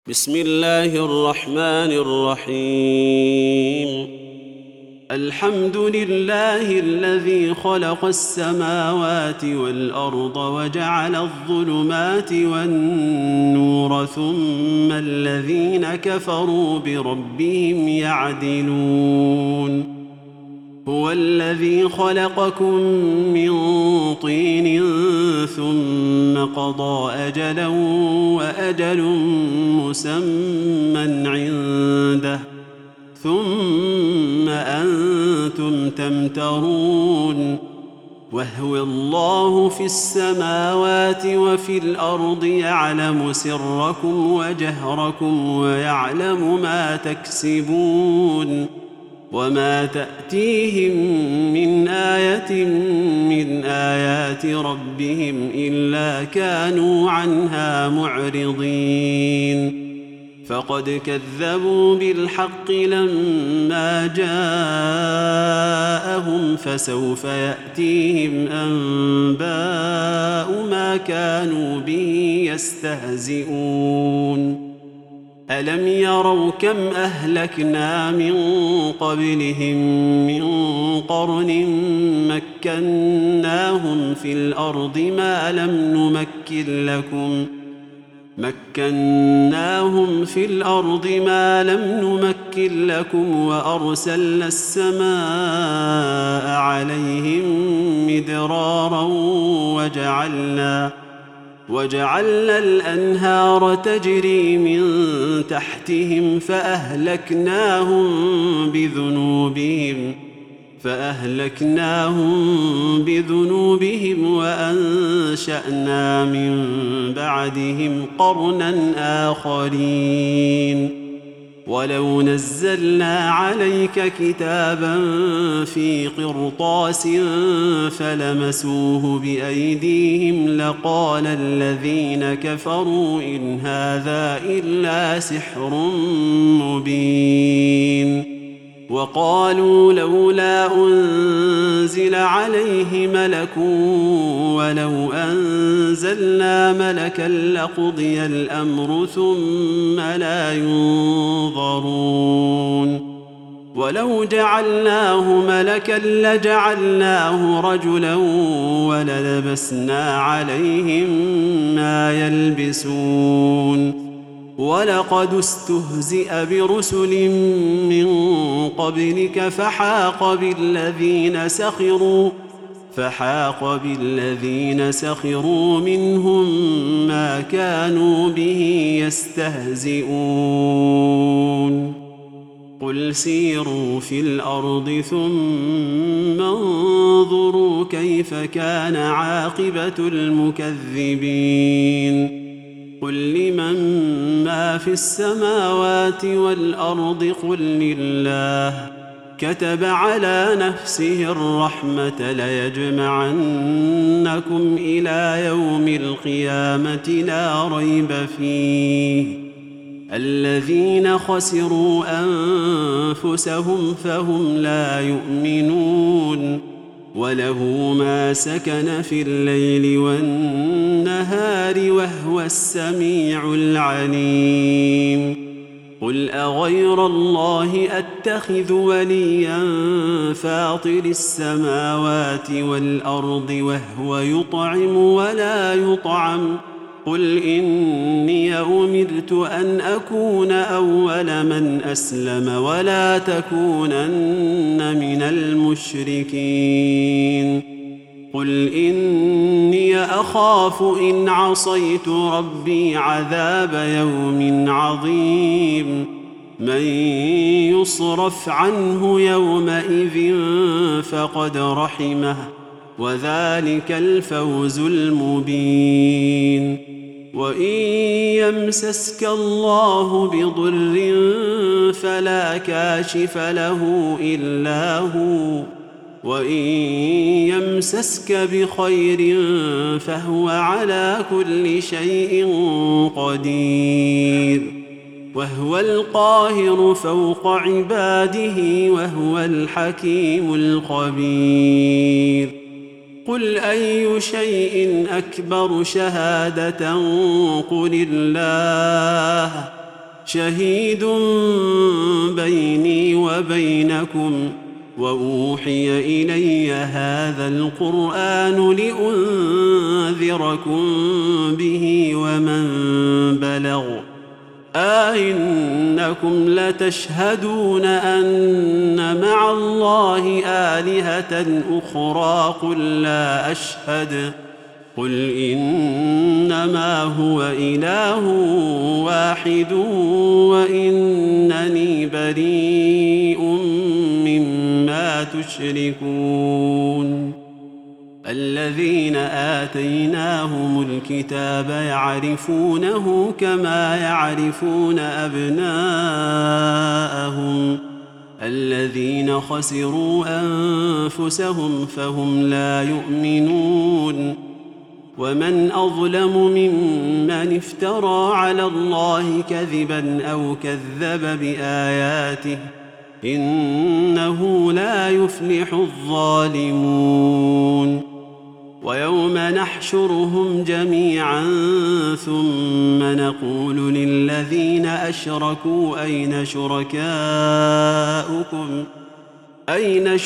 بسم الله الرحمن الرحيم. الحمد لله الذي خلق السماوات والأرض وجعل الظلمات والنور ثم الذين كفروا بربهم يعدلون. هو الذي خلقكم من طين ثم قضى أجلا وأجل مسمى عنده ثم أنتم تمترون. وهو الله في السماوات وفي الأرض يعلم سركم وجهركم ويعلم ما تكسبون. وما تأتيهم من آية من آيات ربهم إلا كانوا عنها معرضين. فقد كذبوا بالحق لما جاءهم فسوف يأتيهم أنباء ما كانوا به يستهزئون. ألم يروا كم أهلكنا من قبلهم من قرن مكناهم في الأرض ما لم نمكن لكم وأرسلنا السماء عليهم مدرارا وجعلنا الأنهار تجري من تحتهم فأهلكناهم بذنوبهم وأنشأنا من بعدهم قرنا آخرين. ولو نزلنا عليك كتابا في قرطاس فلمسوه بأيديهم لقال الذين كفروا إن هذا إلا سحر مبين. وقالوا لولا أنزل عليه ملك ولو أنزلنا ملكا لقضي الأمر ثم لا ينظرون. ولو جعلناه ملكا لجعلناه رجلا وللبسنا عليهم ما يلبسون. ولقد استهزئ برسل من قبلك فحاق بالذين سخروا منهم ما كانوا به يستهزئون. قل سيروا في الأرض ثم انظروا كيف كان عاقبة المكذبين. قل لمن ما في السماوات والأرض قل لله. كتب على نفسه الرحمة ليجمعنكم إلى يوم القيامة لا ريب فيه. الذين خسروا أنفسهم فهم لا يؤمنون. وله ما سكن في الليل والنهار وهو السميع العليم. قل أغير الله أتخذ وليا فاطر السماوات والأرض وهو يطعم ولا يطعم. قل إني أمرت أن أكون أول من أسلم ولا تكونن من المشركين. قل إني أخاف إن عصيت ربي عذاب يوم عظيم. من يصرف عنه يومئذ فقد رحمه وذلك الفوز المبين. وإن يمسسك الله بضر فلا كاشف له إلا هو وإن يمسسك بخير فهو على كل شيء قدير. وهو القاهر فوق عباده وهو الحكيم الخبير. قل أي شيء أكبر شهادة قل الله شهيد بيني وبينكم وأوحي إلي هذا القرآن لأنذركم به ومن بلغ أئنكم لتشهدون أن مع الله آلهة أخرى قل لا أشهد قل إنما هو إله واحد وإنني بريء مما تشركون الذين آتيناهم الكتاب يعرفونه كما يعرفون أبناءهم الذين خسروا أنفسهم فهم لا يؤمنون ومن أظلم ممن افترى على الله كذبا أو كذب بآياته إنه لا يفلح الظالمون ويوم نحشرهم جميعا ثم نقول للذين أشركوا أين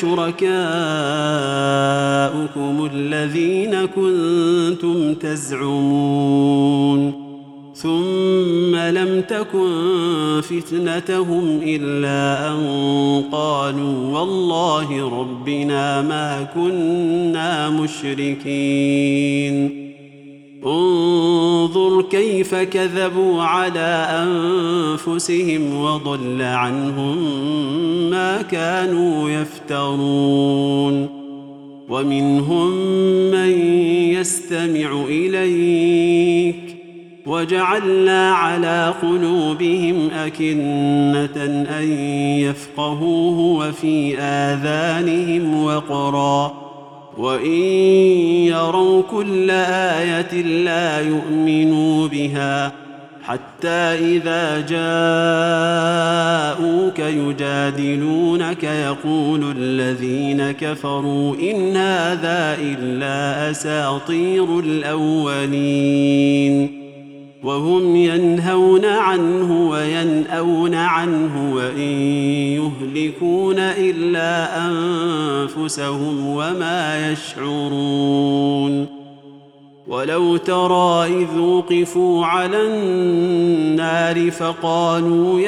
شركاؤكم الذين كنتم تزعمون ثم لم تكن فتنتهم إلا أن قالوا والله ربنا ما كنا مشركين انظر كيف كذبوا على أنفسهم وضل عنهم ما كانوا يفترون ومنهم من يستمع إليك وجعلنا على قلوبهم أكنة أن يفقهوه وفي آذانهم وقرا وإن يروا كل آية لا يؤمنوا بها حتى إذا جاءوك يجادلونك يقول الذين كفروا إن هذا إلا أساطير الأولين وهم ينهون عنه وينأون عنه وإن يهلكون إلا أنفسهم وما يشعرون ولو ترى إذ وقفوا على النار فقالوا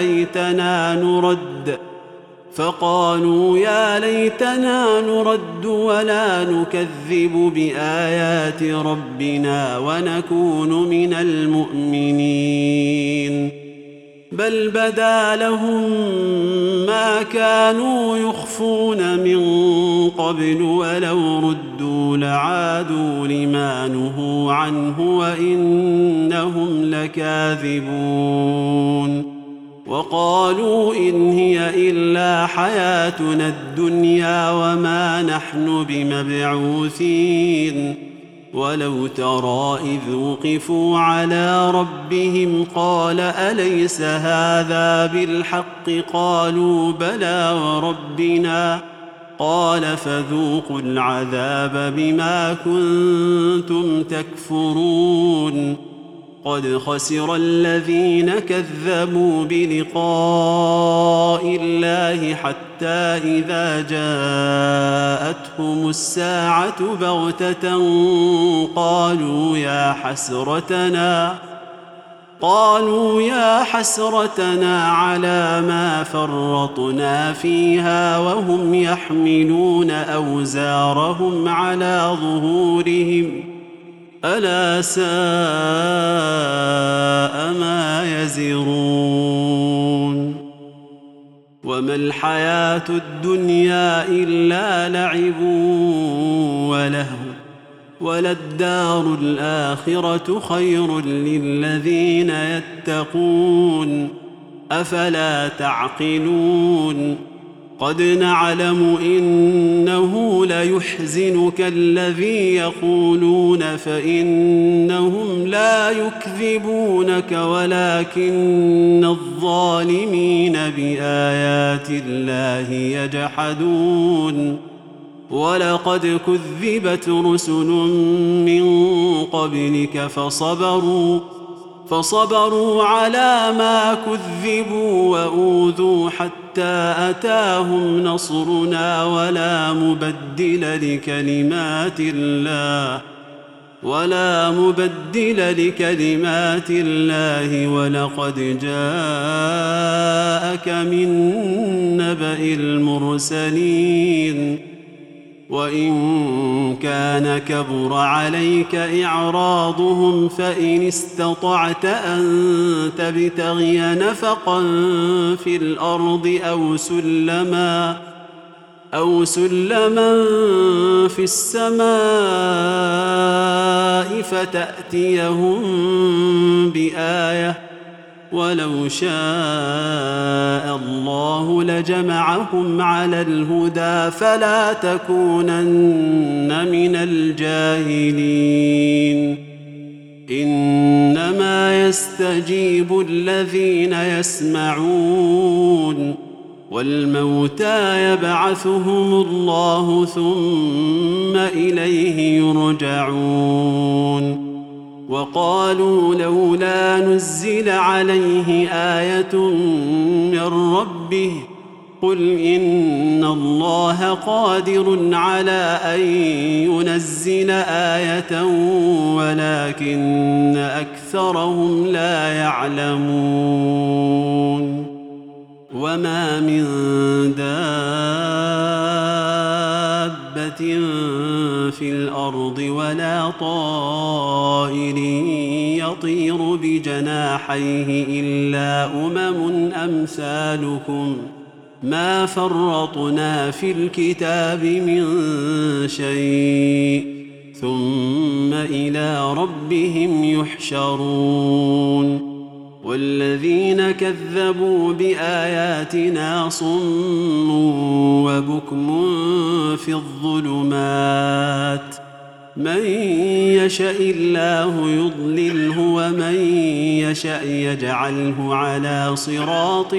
يا ليتنا نرد ولا نكذب بآيات ربنا ونكون من المؤمنين بل بدا لهم ما كانوا يخفون من قبل ولو ردوا لعادوا لما نهوا عنه وإنهم لكاذبون وقالوا إن هي إلا حياتنا الدنيا وما نحن بمبعوثين ولو ترى إذ وقفوا على ربهم قال أليس هذا بالحق قالوا بلى وربنا قال فذوقوا العذاب بما كنتم تكفرون قد خسر الذين كذبوا بلقاء الله حتى إذا جاءتهم الساعة بغتة قالوا يا حسرتنا على ما فرطنا فيها وهم يحملون أوزارهم على ظهورهم ألا ساء ما يزرون وما الحياة الدنيا إلا لعب ولهو وللدار الآخرة خير للذين يتقون أفلا تعقلون قد نعلم إنه ليحزنك الذي يقولون فإنهم لا يكذبونك ولكن الظالمين بآيات الله يجحدون ولقد كذبت رسل من قبلك فصبروا على ما كذبوا وأوذوا حتى أتاهم نصرنا ولا مبدل لكلمات الله ولقد جاءك من نبأ المرسلين وإن كان كبر عليك إعراضهم فإن استطعت أن تبتغي نفقا في الأرض أو سلما في السماء فتأتيهم بآية ولو شاء الله لجمعهم على الهدى فلا تكونن من الجاهلين إنما يستجيب الذين يسمعون والموتى يبعثهم الله ثم إليه يرجعون وقالوا لولا نزل عليه آية من ربه قل إن الله قادر على أن ينزل آية ولكن أكثرهم لا يعلمون وما من دابة في الأرض ولا طائر يطير بجناحيه إلا أمثالكم ما فرطنا في الكتاب من شيء ثم إلى ربهم يحشرون والذين كذبوا بآياتنا صم وبكم في الظلمات من يشاء الله يضلله ومن يشاء يجعله على صراط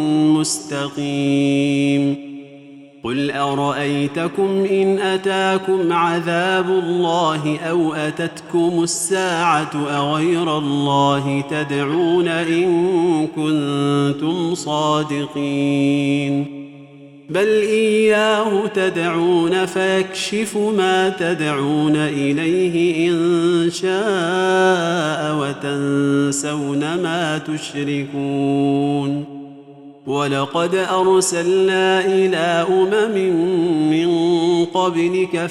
مستقيم قل أرأيتكم إن أتاكم عذاب الله أو أتتكم الساعة أغير الله تدعون إن كنتم صادقين بل إياه تدعون فيكشف ما تدعون إليه إن شاء وتنسون ما تشركون ولقد أرسلنا إلى من قبلك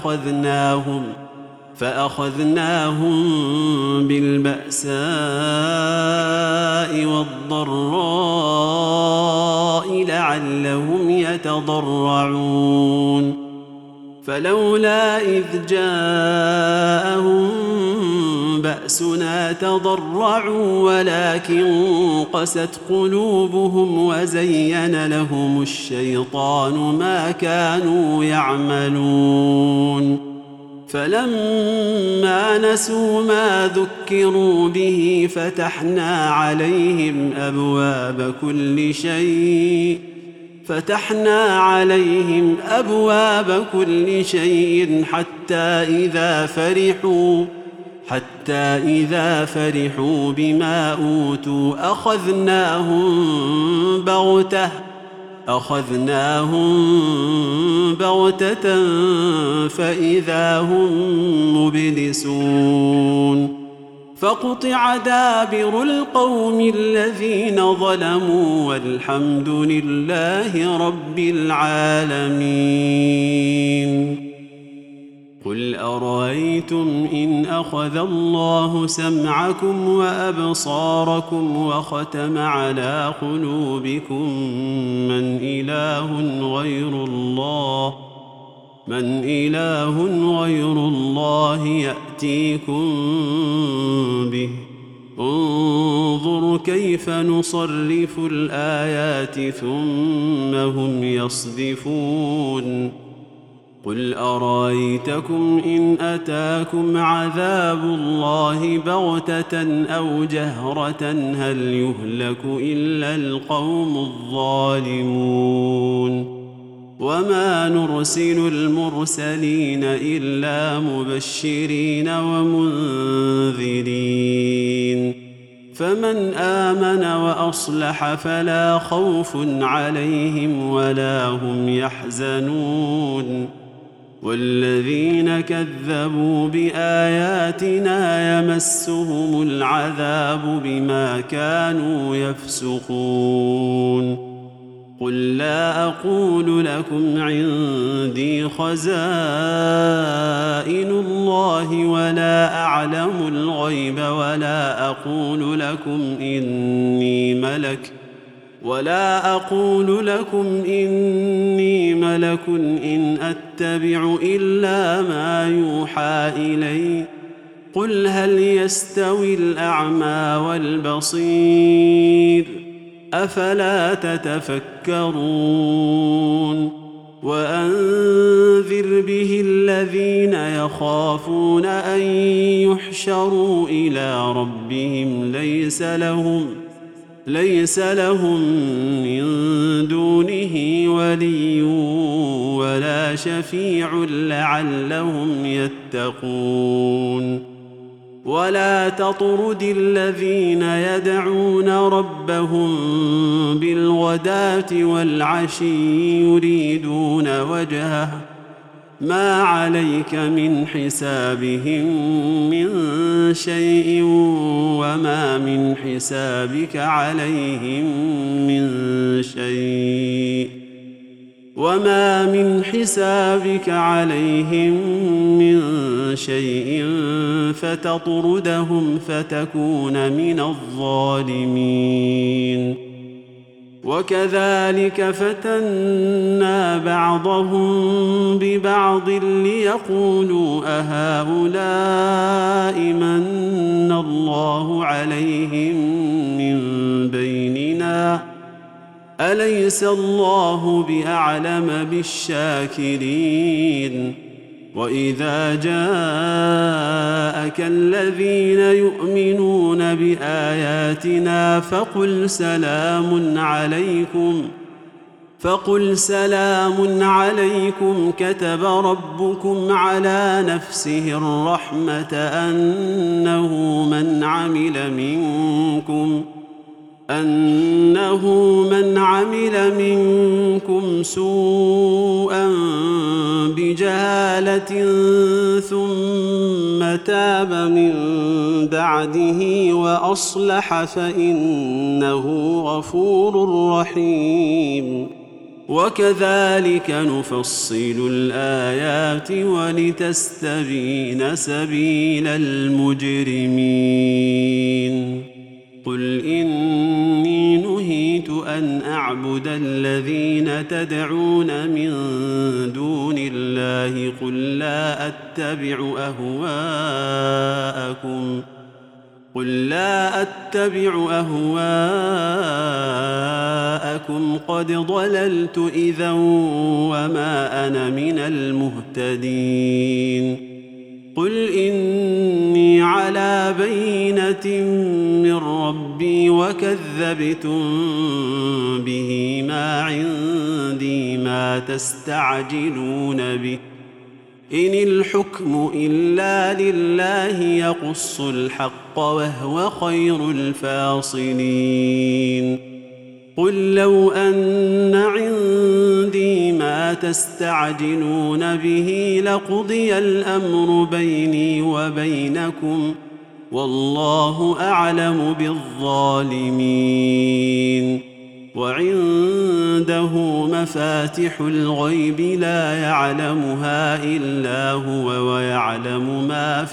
فأخذناهم بالبأساء والضراء لعلهم يتضرعون فلولا إذ جاءهم بأسنا تضرعوا ولكن قست قلوبهم وزين لهم الشيطان ما كانوا يعملون فلما نسوا ما ذكروا به فتحنا عليهم أبواب كل شيء حتى إذا فرحوا بما أوتوا أخذناهم بغتة فإذا هم مبلسون فقطع دابر القوم الذين ظلموا والحمد لله رب العالمين قل أرأيتم إن أخذ الله سمعكم وأبصاركم وختم على قلوبكم من إله غير الله يأتيكم به انظر كيف نصرف الآيات ثم هم يصدفون قل أرأيتكم إن أتاكم عذاب الله بغتة أو جهرة هل يهلك إلا القوم الظالمون وما نرسل المرسلين إلا مبشرين ومنذرين فمن آمن وأصلح فلا خوف عليهم ولا هم يحزنون والذين كذبوا بآياتنا يمسهم العذاب بما كانوا يفسقون قل لا أقول لكم عندي خزائن الله ولا أعلم الغيب ولا أقول لكم إني ملك إن أتبع إلا ما يوحى إلي قل هل يستوي الأعمى والبصير أفلا تتفكرون وأنذر به الذين يخافون أن يحشروا إلى ربهم ليس لهم من دونه ولي ولا شفيع لعلهم يتقون ولا تطرد الذين يدعون ربهم بالغداة والعشي يريدون وجهه ما عليك من حسابهم من شيء وما من حسابك عليهم من شيء فتطردهم فتكون من الظالمين وكذلك فتنا بعضهم ببعض ليقولوا أهؤلاء من الله عليهم من بيننا أليس الله بأعلم بالشاكرين وإذا جاءك الذين يؤمنون بآياتنا فقل سلام عليكم كتب ربكم على نفسه الرحمة أنه من عمل منكم سوءا بجهالة ثم تاب من بعده وأصلح فإنه غفور رحيم وكذلك نفصل الآيات ولتستبين سبيل المجرمين قل إني نهيت أن أعبد الذين تدعون من دون الله قل لا أتبع أهواءكم قد ضللت إذا وما أنا من المهتدين قل إني على بينة من ربي وكذبتم به ما عندي ما تستعجلون به إن الحكم إلا لله يقص الحق وهو خير الفاصلين قل لو أن عندي ما تستعجلون به لقضي الأمر بيني وبينكم والله أعلم بالظالمين وعنده مفاتح الغيب لا يعلمها إلا هو ويعلم ما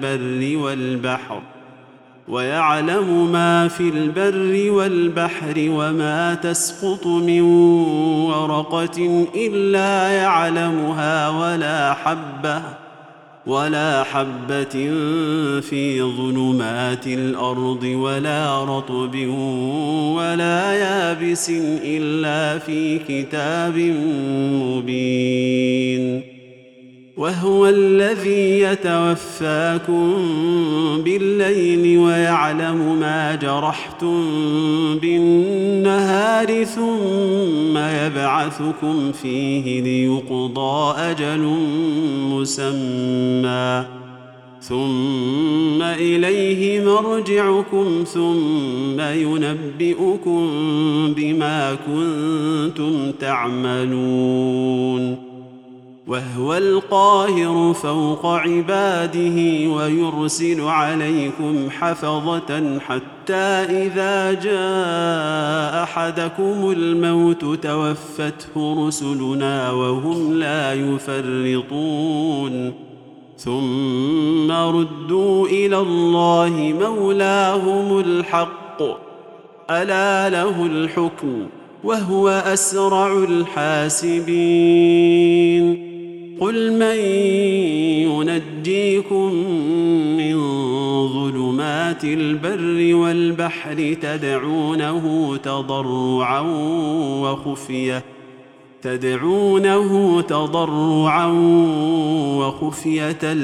في البر والبحر وما تسقط من ورقة إلا يعلمها ولا حبة في ظلمات الأرض ولا رطب ولا يابس إلا في كتاب مبين وهو الذي يتوفاكم بالليل ويعلم ما جرحتم بالنهار ثم يبعثكم فيه ليقضى أجل مسمى ثم إليه مرجعكم ثم ينبئكم بما كنتم تعملون وهو القاهر فوق عباده ويرسل عليكم حفظة حتى إذا جاء أحدكم الموت توفته رسلنا وهم لا يفرطون ثم ردوا إلى الله مولاهم الحق ألا له الحكم وهو أسرع الحاسبين قل من ينجيكم من ظلمات البر والبحر تدعونه تضرعا وخفية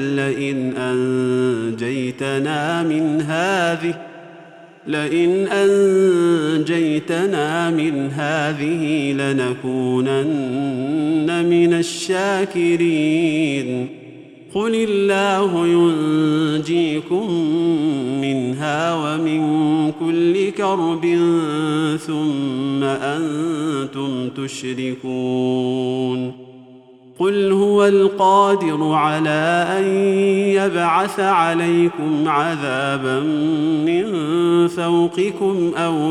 لئن أنجيتنا من هذه لنكونن من الشاكرين قل الله ينجيكم منها ومن كل كرب ثم أنتم تشركون قل هو القادر على أن يبعث عليكم عذابا من فوقكم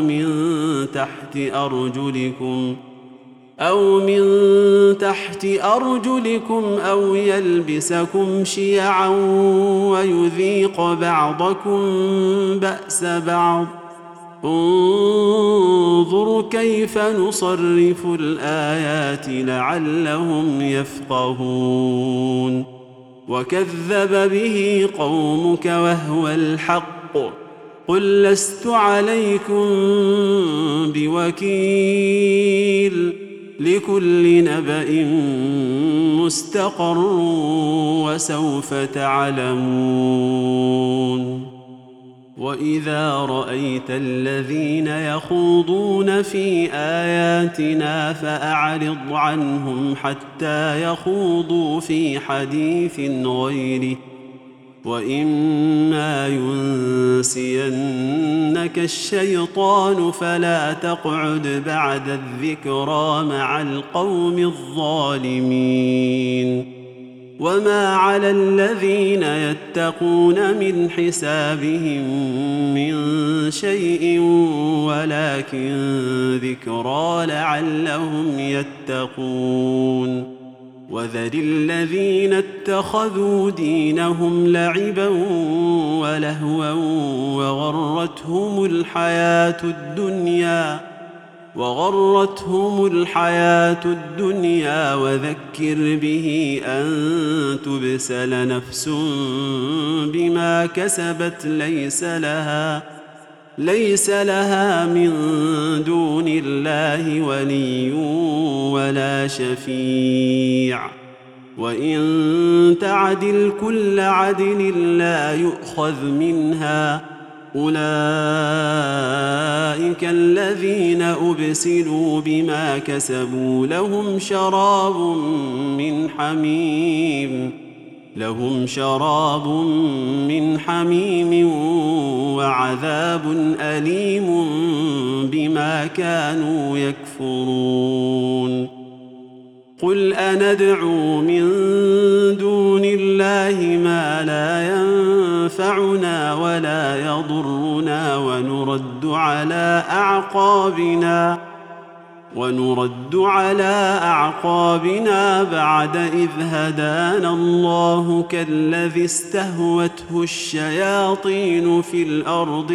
أو من تحت أرجلكم أو يلبسكم شيعا ويذيق بعضكم بأس بعض انظر كيف نصرف الآيات لعلهم يفقهون وكذب به قومك وهو الحق قل لست عليكم بوكيل لكل نبأ مستقر وسوف تعلمون وإذا رأيت الذين يخوضون في آياتنا فأعرض عنهم حتى يخوضوا في حديث غيره وإما ينسينك الشيطان فلا تقعد بعد الذكرى مع القوم الظالمين وما على الذين يتقون من حسابهم من شيء ولكن ذكرى لعلهم يتقون وذر الذين اتخذوا دينهم لعبا ولهوا وغرتهم الحياة الدنيا وذكر به أن تبسل نفس بما كسبت ليس لها من دون الله ولي ولا شفيع وإن تعدل كل عدل لا يؤخذ منها أولئك الذين أبسلوا بما كسبوا لهم شراب من حميم وعذاب أليم بما كانوا يكفرون قل أندعو من دون الله ما لا ينفعنا ولا يضرنا ونرد على أعقابنا بعد إذ هدانا الله كالذي استهوته الشياطين في الأرض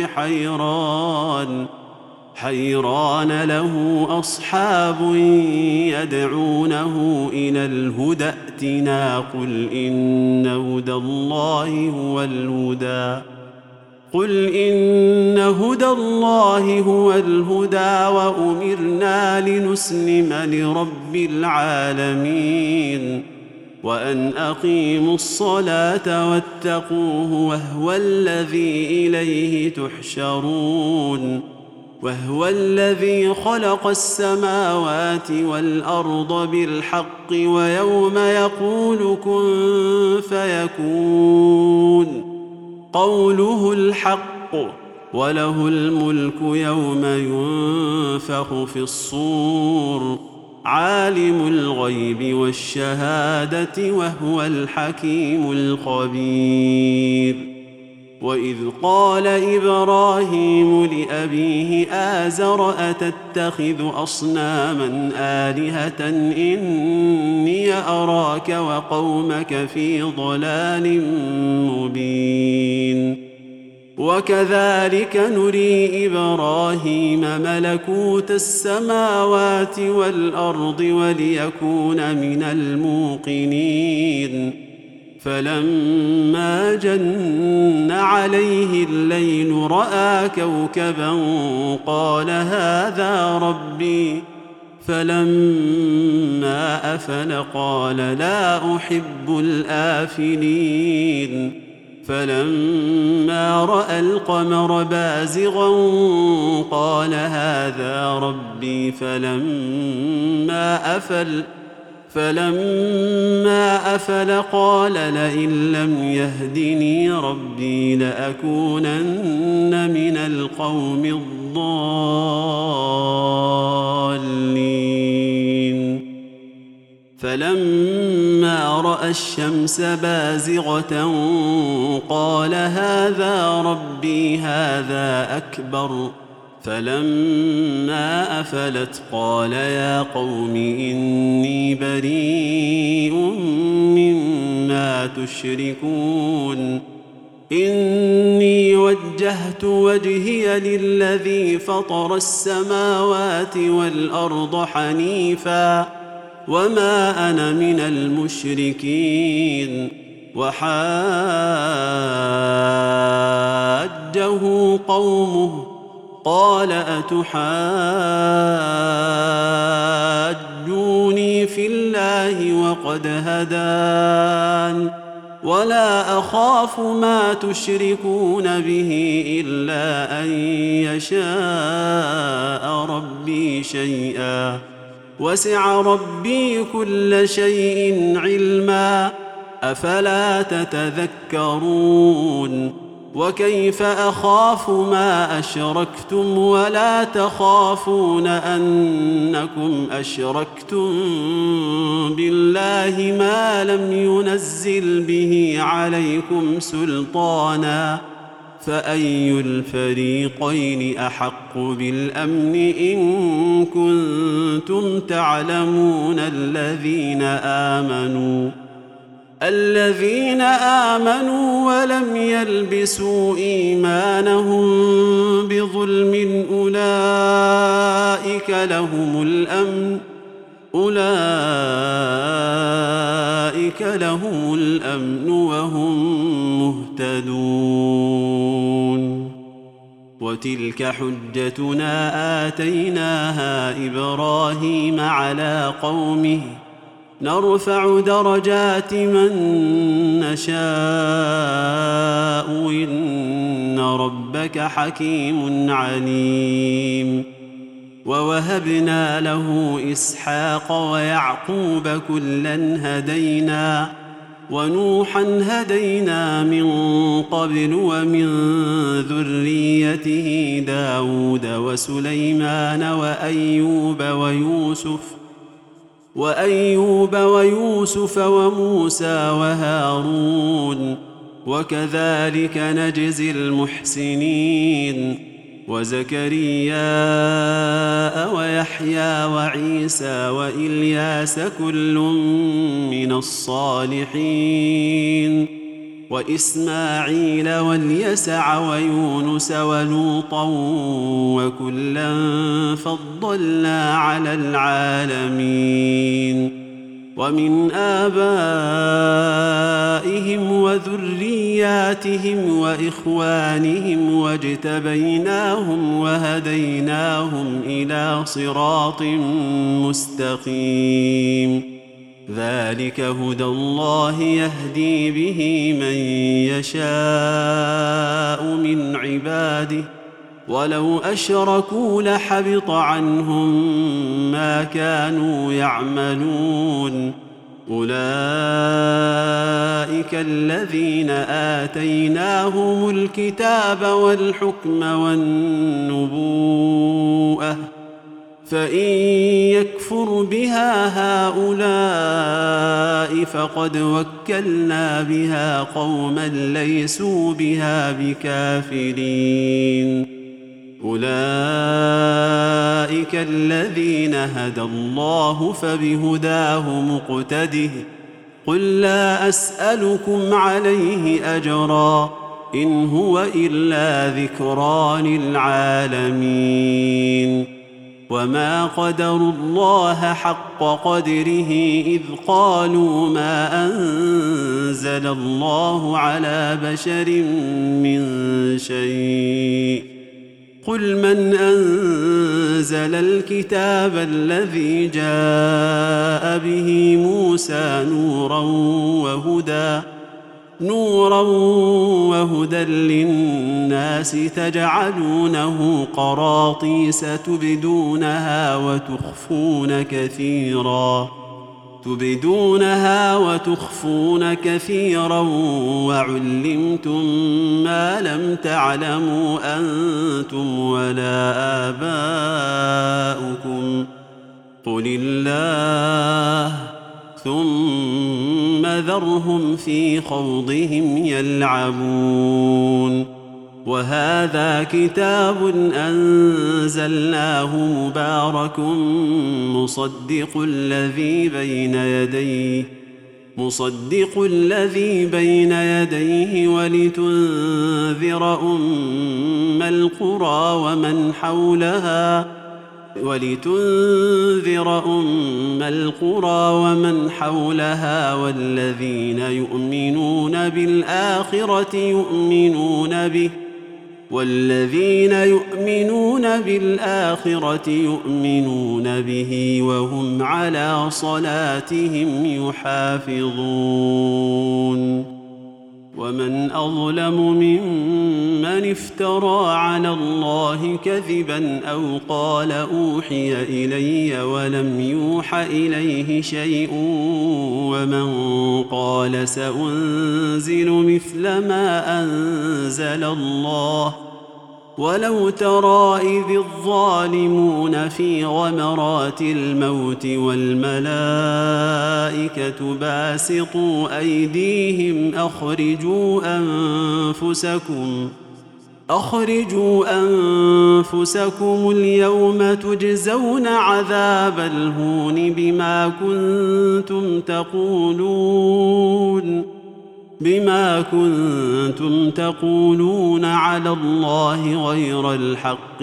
حيران له أصحاب يدعونه إلى الهدى ائتنا قل إن هدى الله هو الهدى وأمرنا لنسلم لرب العالمين وأن أقيموا الصلاة واتقوه وهو الذي إليه تحشرون وهو الذي خلق السماوات والأرض بالحق ويوم يقول كن فيكون قوله الحق وله الملك يوم ينفخ في الصور عالم الغيب والشهادة وهو الحكيم الخبير وإذ قال إبراهيم لأبيه آزر أتتخذ أصناما آلهة إني أراك وقومك في ضلال مبين وكذلك نري إبراهيم ملكوت السماوات والأرض وليكون من الموقنين فلما جن عليه الليل رأى كوكبا قال هذا ربي فلما أفل قال لا أحب الآفلين فلما رأى القمر بازغا قال هذا ربي فلما أفل قال لئن لم يهدني ربي لأكونن من القوم الضالين فلما رأى الشمس بازغة قال هذا ربي هذا أكبر فلما أفلت قال يا قوم إني بريء مما تشركون إني وجهت وجهي للذي فطر السماوات والأرض حنيفا وما أنا من المشركين وحاجه قومه قال أتحاجوني في الله وقد هدان ولا أخاف ما تشركون به إلا أن يشاء ربي شيئا وسع ربي كل شيء علما أفلا تتذكرون وكيف أخاف ما أشركتم ولا تخافون أنكم أشركتم بالله ما لم ينزل به عليكم سلطانا فأي الفريقين أحق بالأمن إن كنتم تعلمون الذين آمنوا ولم يلبسوا إيمانهم بظلم أولئك لهم الأمن وهم مهتدون وتلك حجتنا آتيناها إبراهيم على قومه نرفع درجات من نشاء إن ربك حكيم عليم ووهبنا له إسحاق ويعقوب كلا هدينا ونوحا هدينا من قبل ومن ذريته داود وسليمان وأيوب ويوسف وموسى وهارون وكذلك نجزي المحسنين وزكريا ويحيى وعيسى وإلياس كل من الصالحين وإسماعيل واليسع ويونس ولوطا وكلا فضلنا على العالمين ومن آبائهم وذرياتهم وإخوانهم واجتبيناهم وهديناهم إلى صراط مستقيم ذلك هدى الله يهدي به من يشاء من عباده ولو أشركوا لحبط عنهم ما كانوا يعملون. أولئك الذين آتيناهم الكتاب والحكم والنبوءة، فإن يكفر بها هؤلاء فقد وكلنا بها قوما ليسوا بها بكافرين. أولئك الذين هدى الله فبهداه مقتده. قل لا أسألكم عليه أجرا إن هو إلا ذكرى للعالمين. وما قدروا الله حق قدره إذ قالوا ما أنزل الله على بشر من شيء. قل من أنزل الكتاب الذي جاء به موسى نورا وهدى للناس تجعلونه قراطيس تبدونها وتخفون كثيرا وعلمتم ما لم تعلموا أنتم ولا آباؤكم قل الله ثم ذرهم في خوضهم يلعبون. وهذا كتاب أنزلناه مبارك مصدق الذي بين يديه ولتنذر أم القرى ومن حولها والذين يؤمنون بالآخرة يؤمنون به وهم على صلاتهم يحافظون. ومن أظلم ممن افترى على الله كذبا أو قال أوحي إلي ولم يوح إليه شيء ومن قال سأنزل مثل ما أنزل الله. ولو ترى إذ الظالمون في غمرات الموت والملائكة باسطوا أيديهم أخرجوا أنفسكم اليوم تجزون عذاب الهون بما كنتم تقولون على الله غير الحق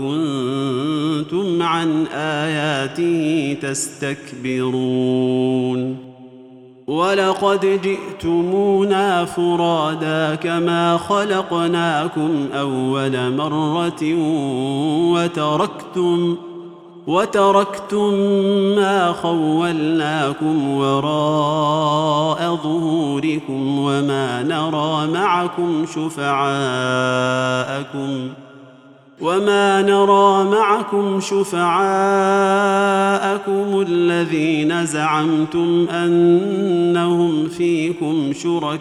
وكنتم عن آياته تستكبرون. ولقد جئتمونا فرادا كما خلقناكم أول مرة وتركتم ما خولناكم وراء ظهوركم وما نرى معكم شفعاءكم الذين زعمتم أنهم فيكم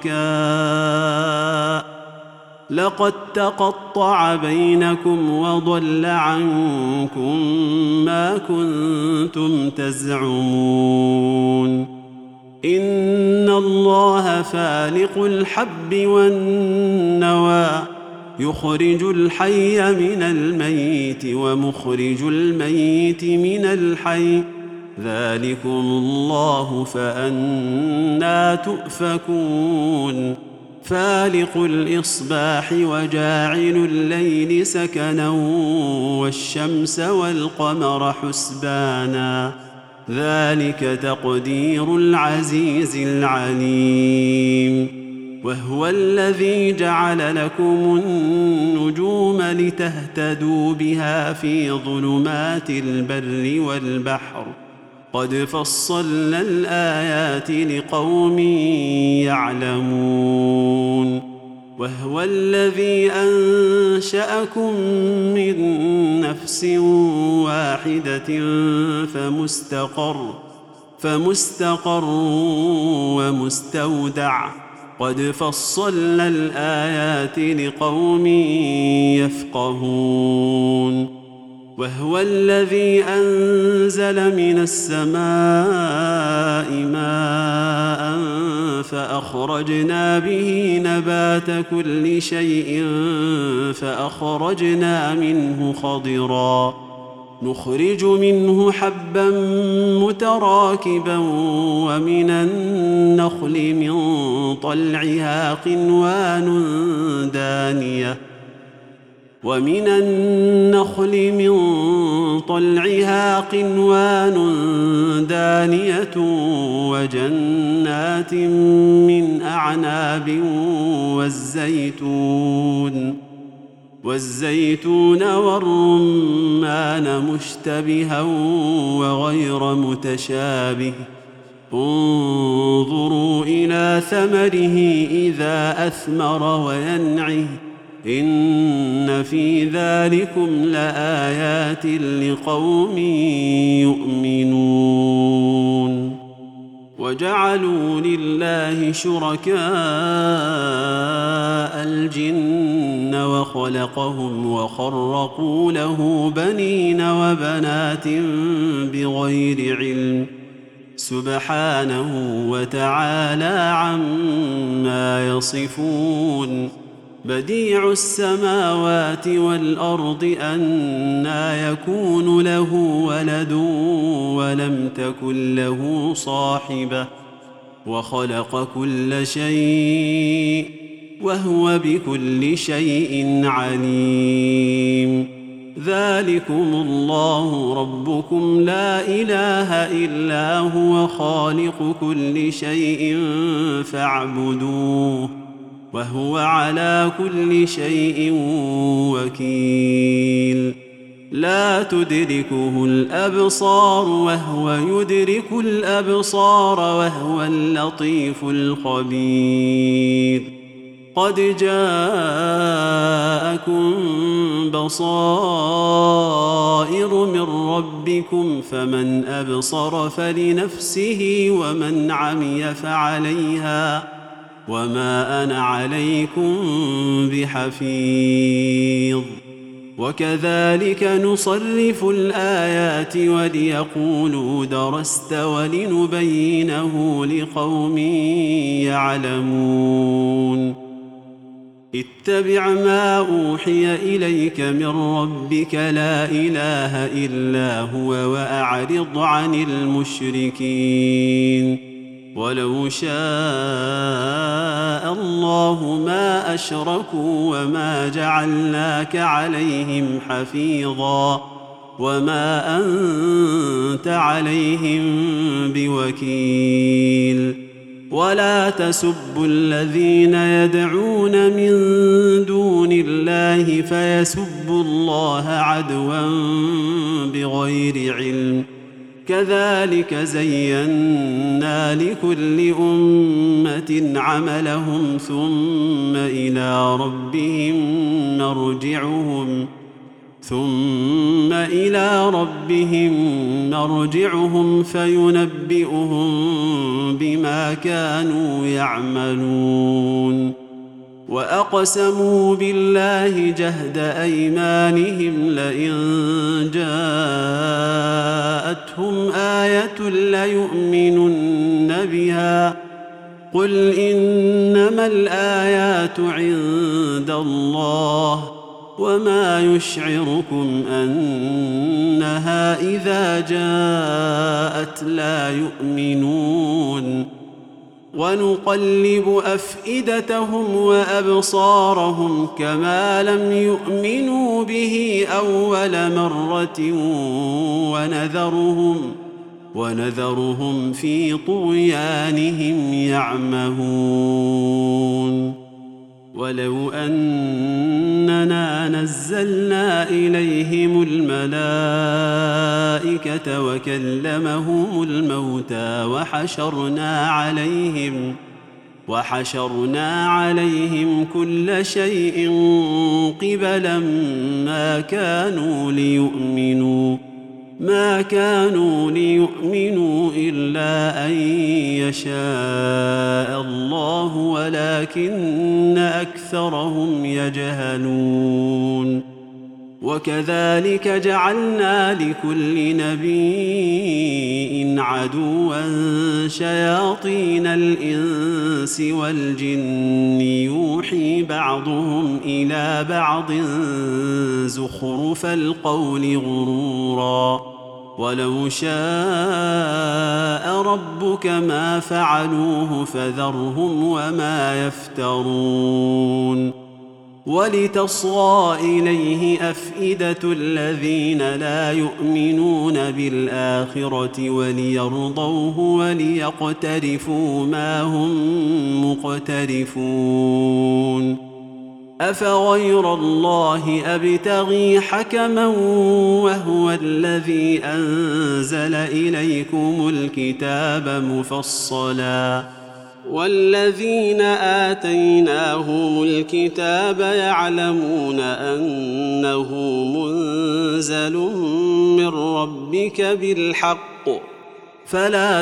شركاء. لقد تقطع بينكم وضل عنكم ما كنتم تزعمون. إن الله فالق الحب والنوى يخرج الحي من الميت ومخرج الميت من الحي ذلكم الله فأنى تؤفكون. فالق الإصباح وجاعل الليل سكنا والشمس والقمر حسبانا ذلك تقدير العزيز العليم. وهو الذي جعل لكم النجوم لتهتدوا بها في ظلمات البر والبحر قد فصلنا الآيات لقوم يعلمون. وهو الذي أنشأكم من نفس واحدة فمستقر ومستودع قد فصلنا الآيات لقوم يفقهون. وهو الذي أنزل من السماء ماء فأخرجنا به نبات كل شيء فأخرجنا منه خضرا نخرج منه حبا متراكبا ومن النخل من طلعها قنوان دانية وجنات من أعناب والزيتون والرمان مشتبها وغير متشابه انظروا إلى ثمره إذا أثمر وينعه إن في ذلكم لآيات لقوم يؤمنون. وجعلوا لله شركاء الجن وخلقهم وخرقوا له بنين وبنات بغير علم سبحانه وتعالى عما يصفون. بديع السماوات والأرض أنى يكون له ولد ولم تكن له صاحبة وخلق كل شيء وهو بكل شيء عليم. ذلكم الله ربكم لا إله إلا هو خالق كل شيء فاعبدوه وهو على كل شيء وكيل. لا تدركه الأبصار وهو يدرك الأبصار وهو اللطيف الخبير. قد جاءكم بصائر من ربكم فمن أبصر فلنفسه ومن عمي فعليها وما أنا عليكم بحفيظ. وكذلك نصرف الآيات وليقولوا درست ولنبينه لقوم يعلمون. اتبع ما أوحي إليك من ربك لا إله إلا هو وأعرض عن المشركين. ولو شاء الله ما أشركوا وما جعلناك عليهم حفيظا وما أنت عليهم بوكيل. ولا تسبوا الذين يدعون من دون الله فيسبوا الله عدوا بغير علم كذلك زينا لكل أمة عملهم ثم إلى ربهم مرجعهم فينبئهم بما كانوا يعملون. وأقسموا بالله جهد أيمانهم لئن جاءتهم آية ليؤمنن بها قل إنما الآيات عند الله وما يشعركم أنها إذا جاءت لا يؤمنون. ونقلب أفئدتهم وأبصارهم كما لم يؤمنوا به أول مرة ونذرهم في طغيانهم يعمهون. ولو أننا نزلنا إليهم الملائكة وحشرنا عليهم كل شيء قبلا ما كانوا ليؤمنوا إلا أن يشاء الله ولكن أكثرهم يجهلون. وكذلك جعلنا لكل نبي عدوا شياطين الإنس والجن يوحي بعضهم إلى بعض زخرف القول غرورا ولو شاء ربك ما فعلوه فذرهم وما يفترون. ولتصغى إليه أفئدة الذين لا يؤمنون بالآخرة وليرضوه وليقترفوا ما هم مقترفون. أفغير الله أبتغي حكما وهو الذي أنزل إليكم الكتاب مفصلا والذين آتيناهم الكتاب يعلمون أنه منزل من ربك بالحق فلا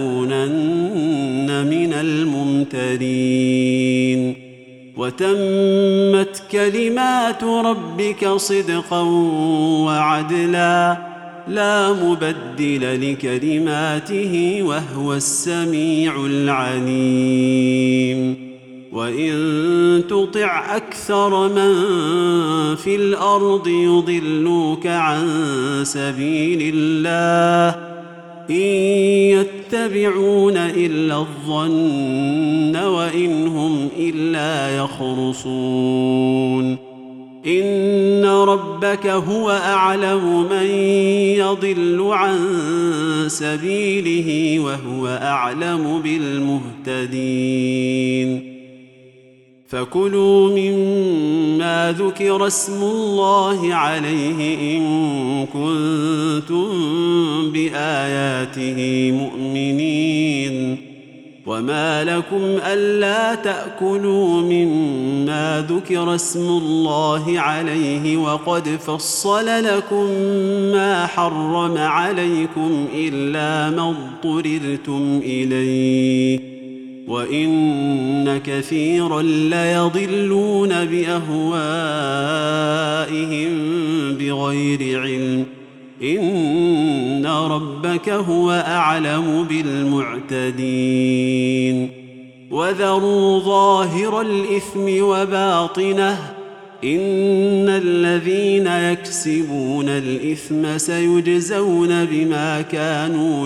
تكونن من الممترين. وتمت كلمات ربك صدقا وعدلا لا مبدل لكلماته وهو السميع العليم. وإن تطع أكثر من في الأرض يضلوك عن سبيل الله إن يتبعون إلا الظن وإن هم إلا يخرصون. إن ربك هو أعلم من يضل عن سبيله وهو أعلم بالمهتدين. فكلوا مما ذكر اسم الله عليه إن كنتم بآياته مؤمنين. وما لكم ألا تأكلوا مما ذكر اسم الله عليه وقد فصل لكم ما حرم عليكم إلا ما اضطررتم إليه وإن كثيرا ليضلون بأهوائهم بغير علم إن ربك هو أعلم بالمعتدين. وذروا ظاهر الإثم وباطنه إن الذين يكسبون الإثم سيجزون بما كانوا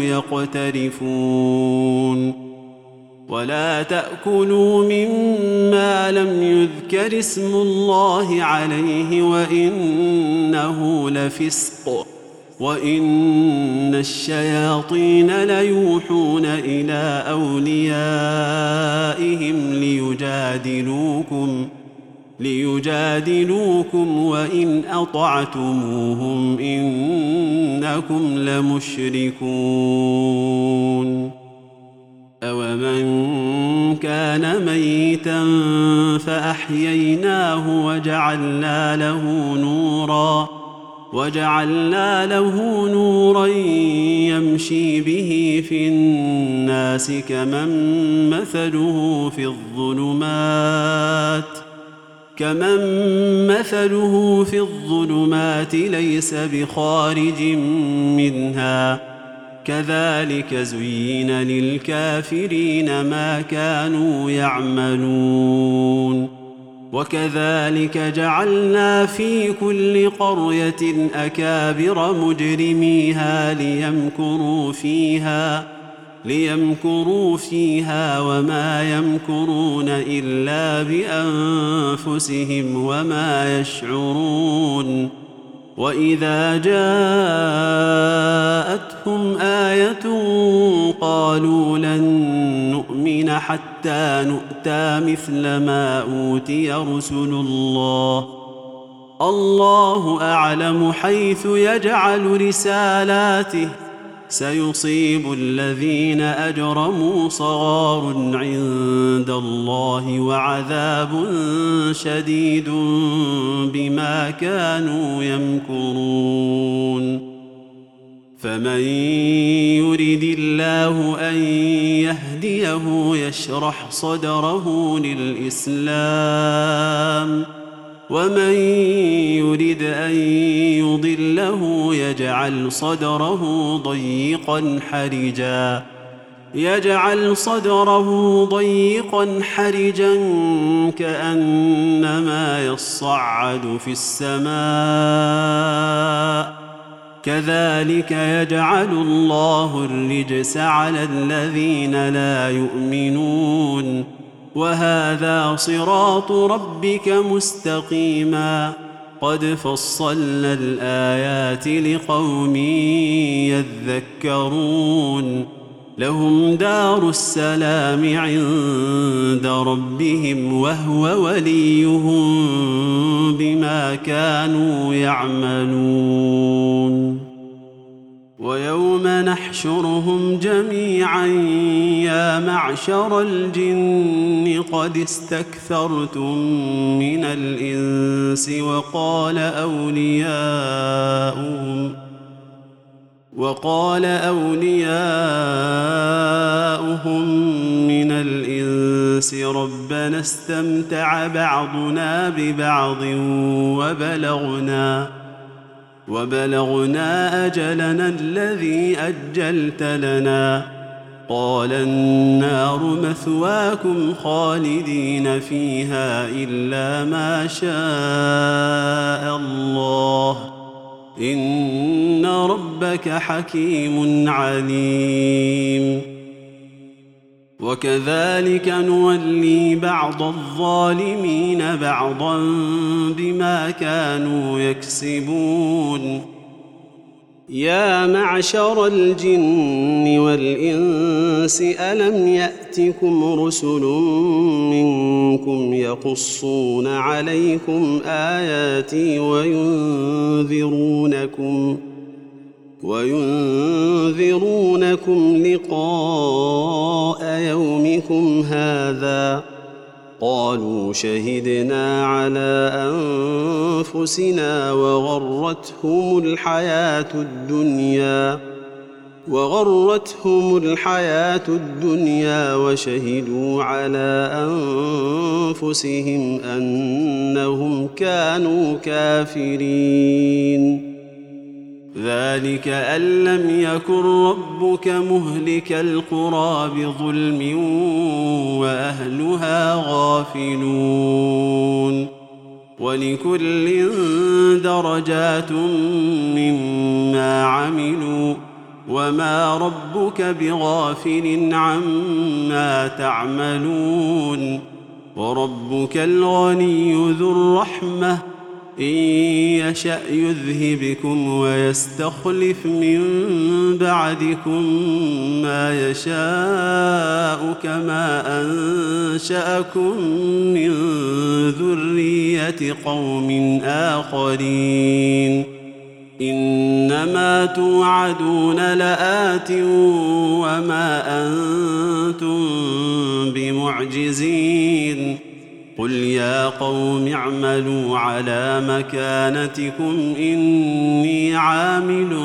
يقترفون. ولا تأكلوا مما لم يذكر اسم الله عليه وإنه لفسق وإن الشياطين ليوحون إلى أوليائهم ليجادلوكم وإن أطعتموهم إنكم لمشركون. أومن كان ميتا فأحييناه وجعلنا له نورا يمشي به في الناس كمن مثله في الظلمات ليس بخارج منها كذلك زين للكافرين ما كانوا يعملون. وكذلك جعلنا في كل قرية أكابر مجرميها ليمكروا فيها وما يمكرون إلا بأنفسهم وما يشعرون. وإذا جاءتهم آية قالوا لن نؤمن حتى نؤتى مثل ما أوتي رسل الله أعلم حيث يجعل رسالاته سيصيب الذين أجرموا صغار عند الله وعذاب شديد بما كانوا يمكرون فمن يرد الله أن يهديه يشرح صدره للإسلام ومن يرد أن يضله يجعل صدره ضيقا حرجا كأنما يصعد في السماء كذلك يجعل الله الرجس على الذين لا يؤمنون وهذا صراط ربك مستقيما قد فصلنا الآيات لقوم يذكرون لهم دار السلام عند ربهم وهو وليهم بما كانوا يعملون ويوم نحشرهم جميعا يا معشر الجن قد استكثرتم من الإنس وقال أولياؤهم من الإنس ربنا استمتع بعضنا ببعض وبلغنا أجلنا الذي أجلت لنا قال النار مثواكم خالدين فيها إلا ما شاء الله إن ربك حكيم عليم وكذلك نولي بعض الظالمين بعضا بما كانوا يكسبون يا معشر الجن والإنس ألم يأتكم رسل منكم يقصون عليكم آياتي وينذرونكم لقاء يومكم هذا قالوا شهدنا على أنفسنا وغرتهم الحياة الدنيا وشهدوا على أنفسهم أنهم كانوا كافرين ذلك أن لم يكن ربك مهلك القرى بظلم وأهلها غافلون ولكل درجات مما عملوا وما ربك بغافل عما تعملون وربك الغني ذو الرحمة إن يشأ يذهبكم ويستخلف من بعدكم ما يشاء كما أنشأكم من ذرية قوم آخرين إنما توعدون لآت وما أنتم بمعجزين قل يا قوم اعملوا على مكانتكم إني عامل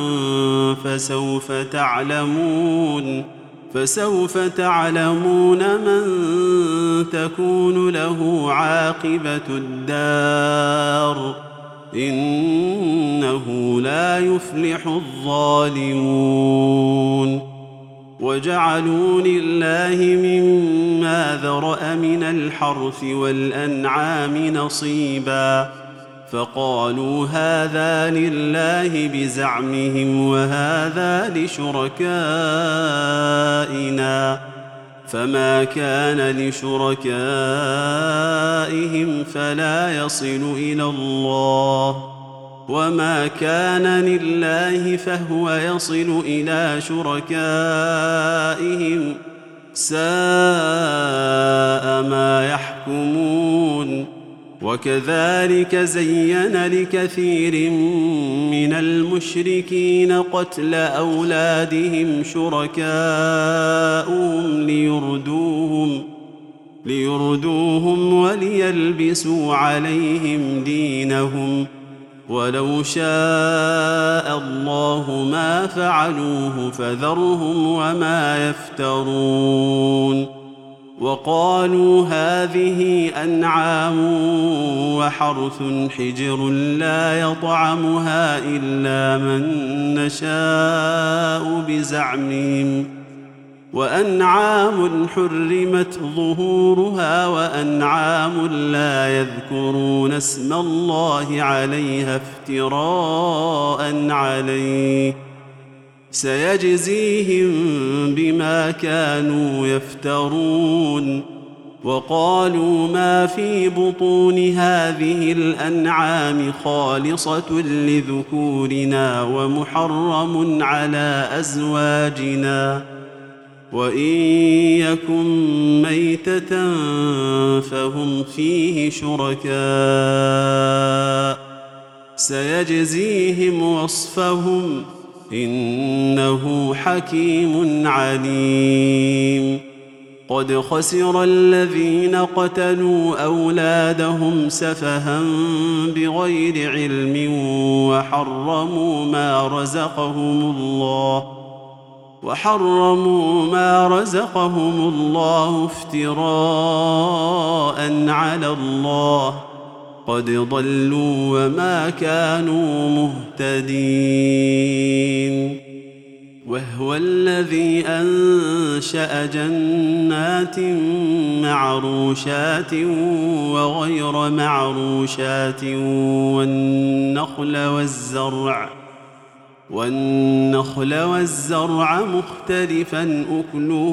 فسوف تعلمون من تكون له عاقبة الدار إنه لا يفلح الظالمون وجعلوا لله مما ذرأ من الحرث والأنعام نصيبا فقالوا هذا لله بزعمهم وهذا لشركائنا فما كان لشركائهم فلا يصل إلى الله وما كان لله فهو يصل إلى شركائهم ساء ما يحكمون وكذلك زين لكثير من المشركين قتل أولادهم شركاؤهم ليردوهم وليلبسوا عليهم دينهم، ولو شاء الله ما فعلوه فذرهم وما يفترون. وقالوا هذه أنعام وحرث حجر لا يطعمها إلا من نشاء بزعمهم، وأنعام حرمت ظهورها وأنعام لا يذكرون اسم الله عليها افتراء عليه، سيجزيهم بما كانوا يفترون. وقالوا ما في بطون هذه الأنعام خالصة لذكورنا ومحرم على أزواجنا، وإن يكن ميتة فهم فيه شركاء، سيجزيهم وصفهم إنه حكيم عليم. قد خسر الذين قتلوا أولادهم سفها بغير علم وحرموا ما رزقهم الله افتراء على الله، قد ضلوا وما كانوا مهتدين. وهو الذي أنشأ جنات معروشات وغير معروشات والنخل والزرع مختلفا أكله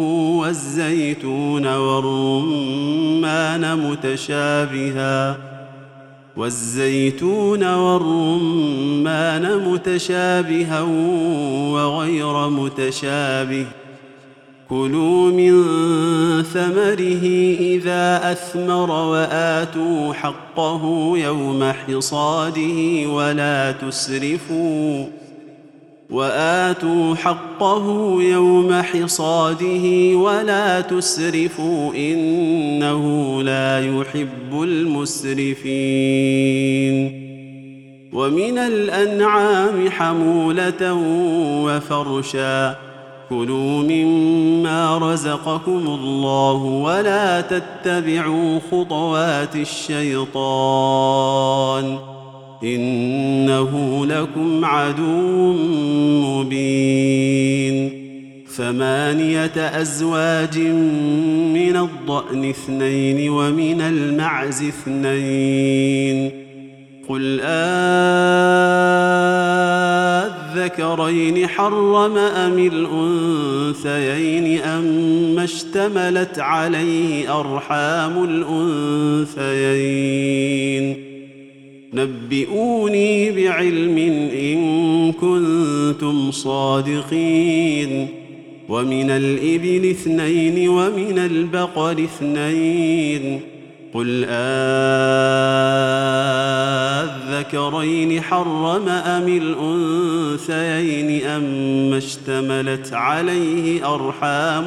والزيتون والرمان متشابها وغير متشابه، كلوا من ثمره إذا أثمر وآتوا حقه يوم حصاده ولا تسرفوا إنه لا يحب المسرفين. ومن الأنعام حمولة وفرشا، كلوا مما رزقكم الله ولا تتبعوا خطوات الشيطان إنه لكم عدو مبين. 8 أزواج من الضأن 2 ومن المعز 2، قل أذكرين حرم أم الأنثيين أم اشتملت عليه أرحام الأنثيين، نبئوني بعلم إن كنتم صادقين. ومن الإبل 2 ومن البقر 2، قل أذكرين حرم أم الأنثيين أم اشتملت عليه أرحام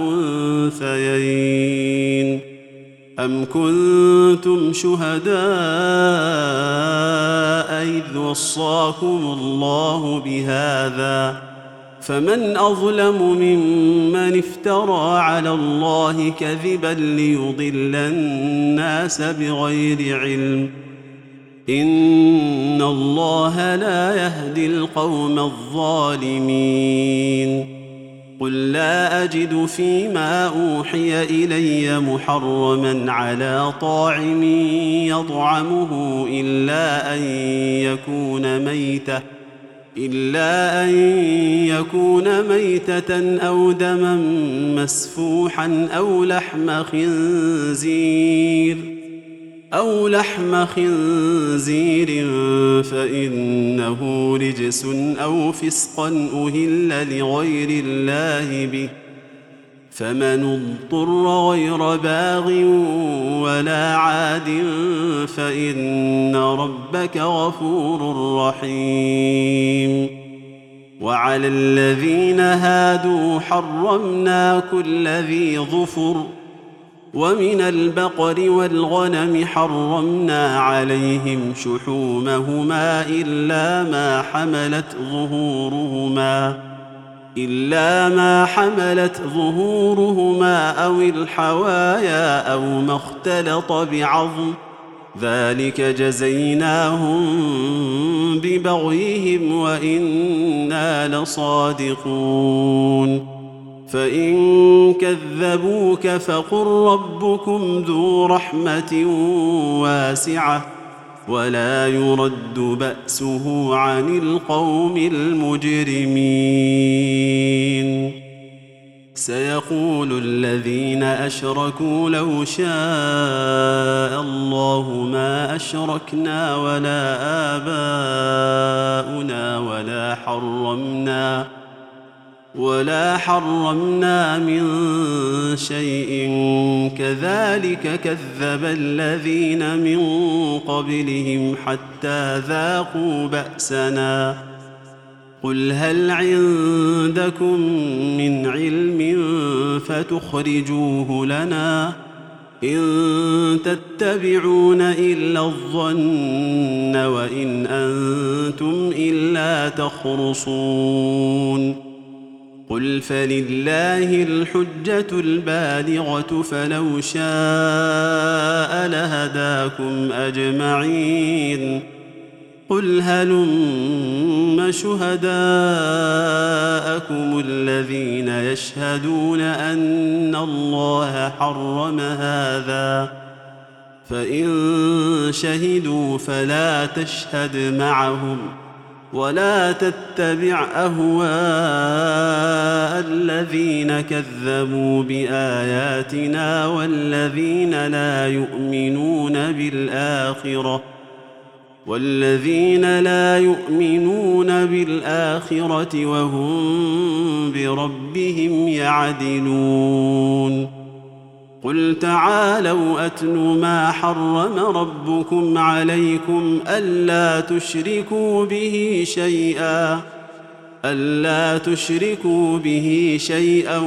الأنثيين، أم كنتم شهداء إذ وصاكم الله بهذا، فمن أظلم ممن افترى على الله كذبا ليضل الناس بغير علم، إن الله لا يهدي القوم الظالمين. قل لا أجد فيما أوحي إلي محرما على طاعم يطعمه إلا أن يكون ميتة أو دما مسفوحا أو لحم خنزير فإنه رجس أو فسقا أهل لغير الله به، فمن اضطر غير باغ ولا عاد فإن ربك غفور رحيم. وعلى الذين هادوا حرمنا كل ذي ظفر، ومن البقر والغنم حرمنا عليهم شحومهما إلا ما حملت ظهورهما أو الحوايا أو ما اختلط بعظم، ذلك جزيناهم ببغيهم وإنا لصادقون. فإن كذبوك فقل ربكم ذو رحمة واسعة ولا يرد بأسه عن القوم المجرمين. سيقول الذين أشركوا لو شاء الله ما أشركنا ولا آباؤنا ولا حرمنا من شيء كذلك كذب الذين من قبلهم حتى ذاقوا بأسنا. قل هل عندكم من علم فتخرجوه لنا؟ إن تتبعون إلا الظن وإن أنتم إلا تخرصون. قل فلله الحجة البالغة فلو شاء لهداكم أجمعين. قل هلم شهداءكم الذين يشهدون أن الله حرم هذا، فإن شهدوا فلا تشهد معهم ولا تتبع أهواء الذين كذبوا بآياتنا والذين لا يؤمنون بالآخرة وهم بربهم يعدلون. قل تعالوا أتل ما حرم ربكم عليكم ألا تشركوا به شيئا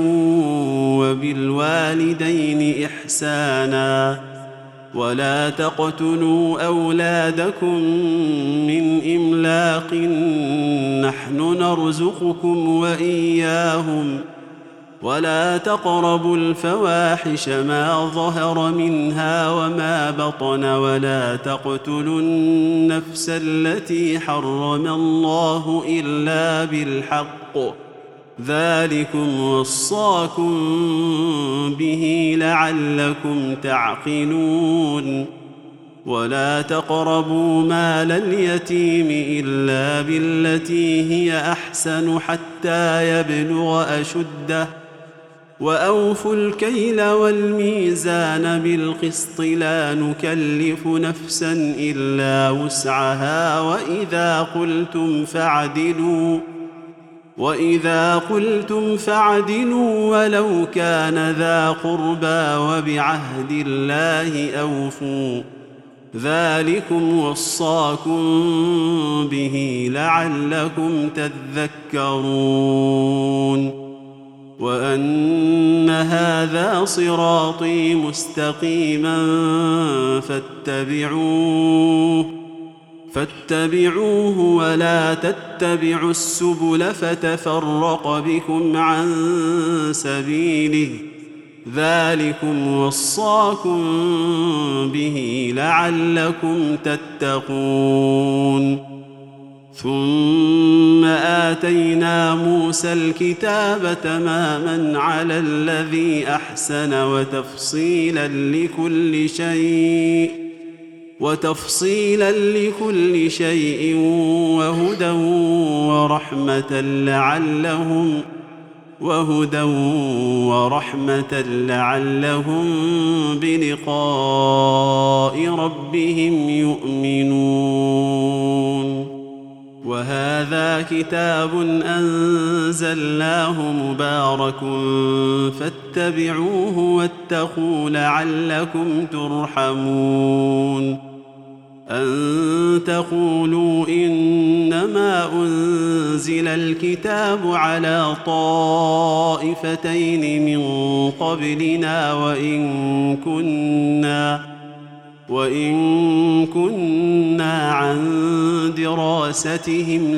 وبالوالدين إحسانا ولا تقتلوا أولادكم من إملاق نحن نرزقكم وإياهم ولا تقربوا الفواحش ما ظهر منها وما بطن ولا تقتلوا النفس التي حرم الله إلا بالحق ذلكم وصاكم به لعلكم تعقلون. ولا تقربوا مال اليتيم إلا بالتي هي أحسن حتى يبلغ أشده وأوفوا الكيل والميزان بالقسط لا نكلف نفسا إلا وسعها وإذا قلتم فاعدلوا ولو كان ذا قربى وبعهد الله أوفوا ذلكم وصاكم به لعلكم تذكرون. وأن هذا صراطي مستقيما فاتبعوه ولا تتبعوا السبل فتفرق بكم عن سبيله ذلكم وصاكم به لعلكم تتقون. ثم آتينا موسى الكتاب تماما على الذي أحسن وتفصيلا لكل شيء وهدى ورحمة لعلهم بلقاء ربهم يؤمنون. وهذا كتاب أنزلناه مبارك فاتبعوه واتقوا لعلكم ترحمون أن تقولوا إنما أنزل الكتاب على طائفتين من قبلنا وإن كنا عن دراستهم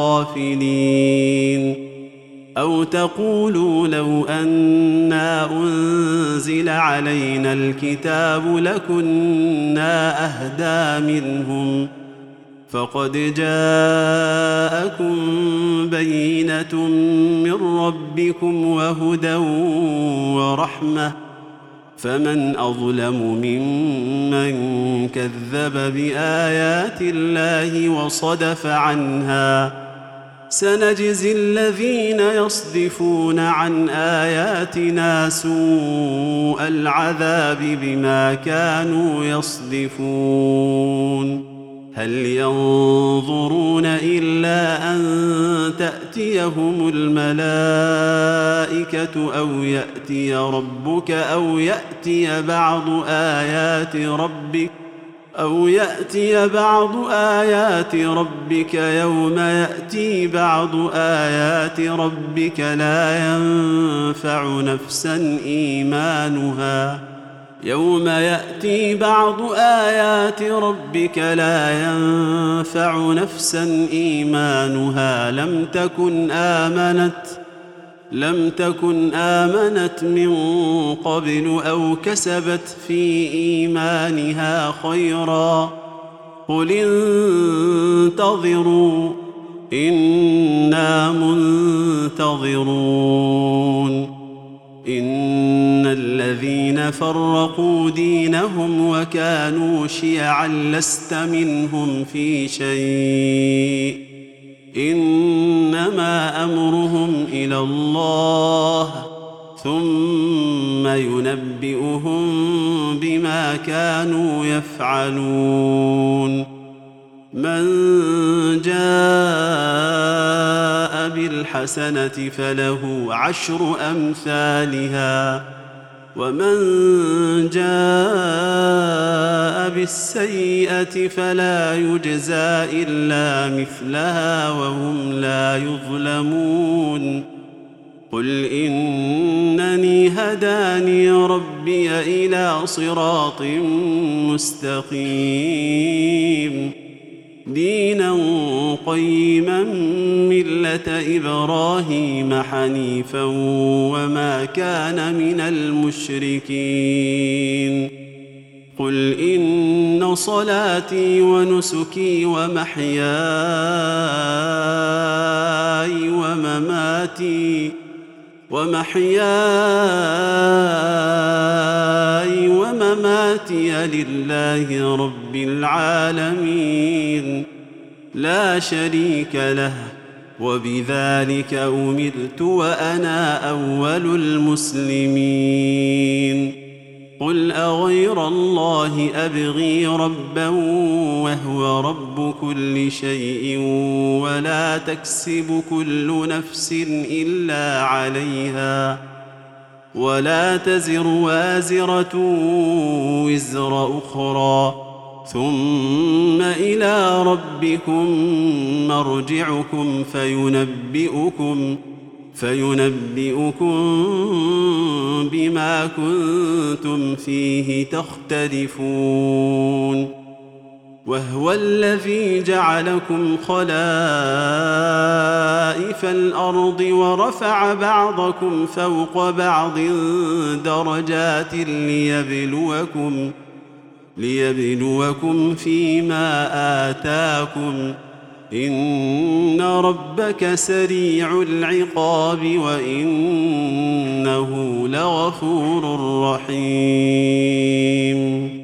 لغافلين أو تقولوا لو أنا أنزل علينا الكتاب لكنا أهدى منهم فقد جاءكم بينة من ربكم وهدى ورحمة فمن أظلم ممن كذب بآيات الله وصدف عنها سنجزي الذين يصدفون عن آياتنا سوء العذاب بما كانوا يصدفون هل ينظرون إلا أن تأتيهم الملائكة أو يأتي بعض آيات ربك يوم يأتي بعض آيات ربك لا ينفع نفسا إيمانها لم تكن آمنت من قبل أو كسبت في إيمانها خيرا قل انتظروا إنا منتظرون إن الذين فرقوا دينهم وكانوا شيعا لست منهم في شيء إنما أمرهم إلى الله ثم ينبئهم بما كانوا يفعلون من جاء بالحسنة فله 10 أمثالها ومن جاء بالسيئة فلا يجزى إلا مثلها وهم لا يظلمون قل إنني هداني ربي إلى صراط مستقيم دينا قيما ملة إبراهيم حنيفا وما كان من المشركين قل إن صلاتي ونسكي ومحياي ومماتي لله رب العالمين لا شريك له وبذلك أمرت وأنا أول المسلمين قل أغير الله أبغي ربا وهو رب كل شيء ولا تكسب كل نفس إلا عليها ولا تزر وازرة وزر أخرى ثم إلى ربكم مرجعكم فينبئكم بما كنتم فيه تختلفون وهو الذي جعلكم خلائف الأرض ورفع بعضكم فوق بعض درجات ليبلوكم فيما آتاكم إن ربك سريع العقاب وإنه لغفور رحيم